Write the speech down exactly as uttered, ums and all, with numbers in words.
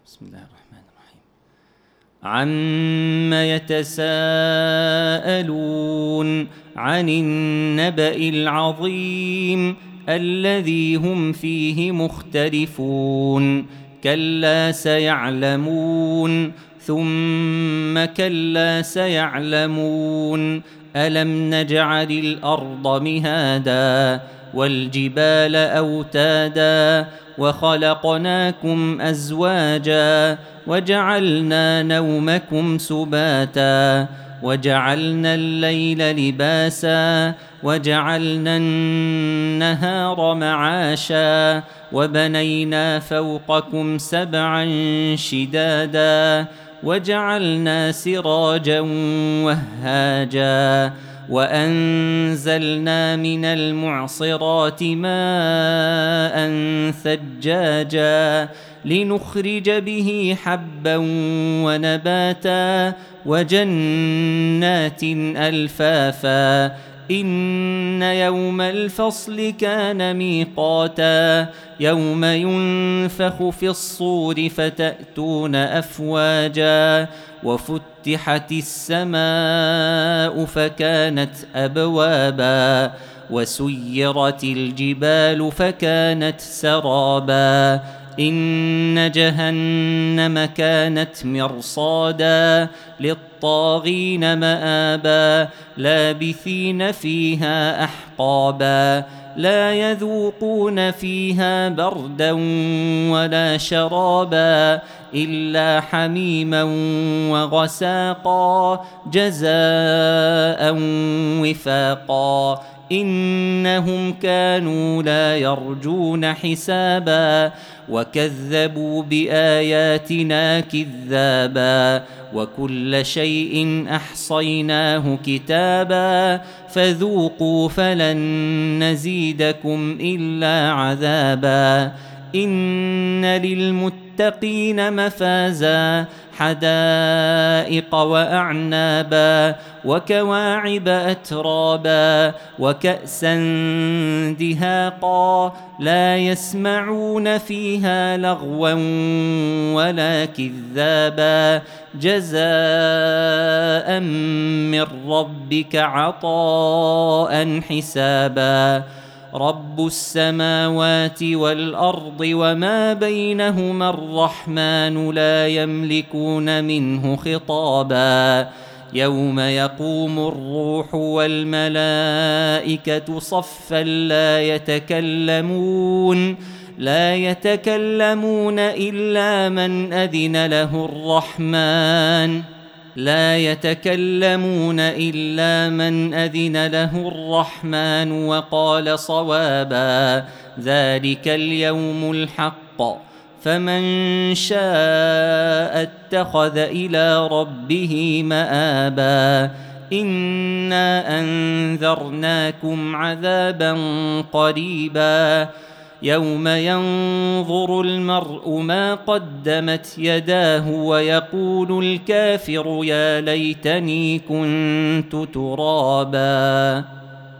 بسم الله الرحمن الرحيم. عم يتساءلون عن النبأ العظيم الذي هم فيه مختلفون كلا سيعلمون ثم كلا سيعلمون ألم نجعل الأرض مهادا والجبال أوتادا وخلقناكم أزواجا وجعلنا نومكم سباتا وجعلنا الليل لباسا وجعلنا النهار معاشا وبنينا فوقكم سبعا شدادا وجعلنا سراجا وهاجا وأنزلنا من المعصرات ماء ثجاجا لنخرج به حبا ونباتا وجنات ألفافا إن يوم الفصل كان ميقاتا يوم ينفخ في الصور فتأتون أفواجا وفتحت السماء فكانت أبوابا وسيرت الجبال فكانت سرابا إن جهنم كانت مرصادا للطاغين مآبا لابثين فيها أحقابا لا يذوقون فيها بردا ولا شرابا إلا حميما وغساقا جزاء وفاقا إنهم كانوا لا يرجون حسابا وكذبوا بآياتنا كذابا وكل شيء أحصيناه كتابا فذوقوا فلن نزيدكم إلا عذابا إن للمتقين مفازا حدائق وأعنابا وكواعب أترابا وكأسا دهاقا لا يسمعون فيها لغوا ولا كذابا جزاء من ربك عطاء حسابا رب السماوات والأرض وما بينهما الرحمن لا يملكون منه خطابا يوم يقوم الروح والملائكة صفا لا يتكلمون لا يتكلمون إلا من أذن له الرحمن لا يتكلمون إلا من أذن له الرحمن وقال صوابا ذلك اليوم الحق فمن شاء اتخذ إلى ربه مآبا إنا أنذرناكم عذابا قريبا يوم ينظر المرء ما قدمت يداه ويقول الكافر يا ليتني كنت ترابا.